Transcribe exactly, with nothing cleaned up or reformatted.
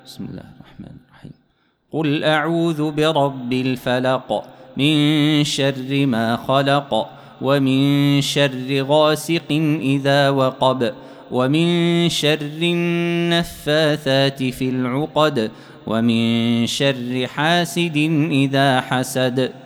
بسم الله الرحمن الرحيم. قل أعوذ برب الفلق من شر ما خلق ومن شر غاسق إذا وقب ومن شر النفاثات في العقد ومن شر حاسد إذا حسد.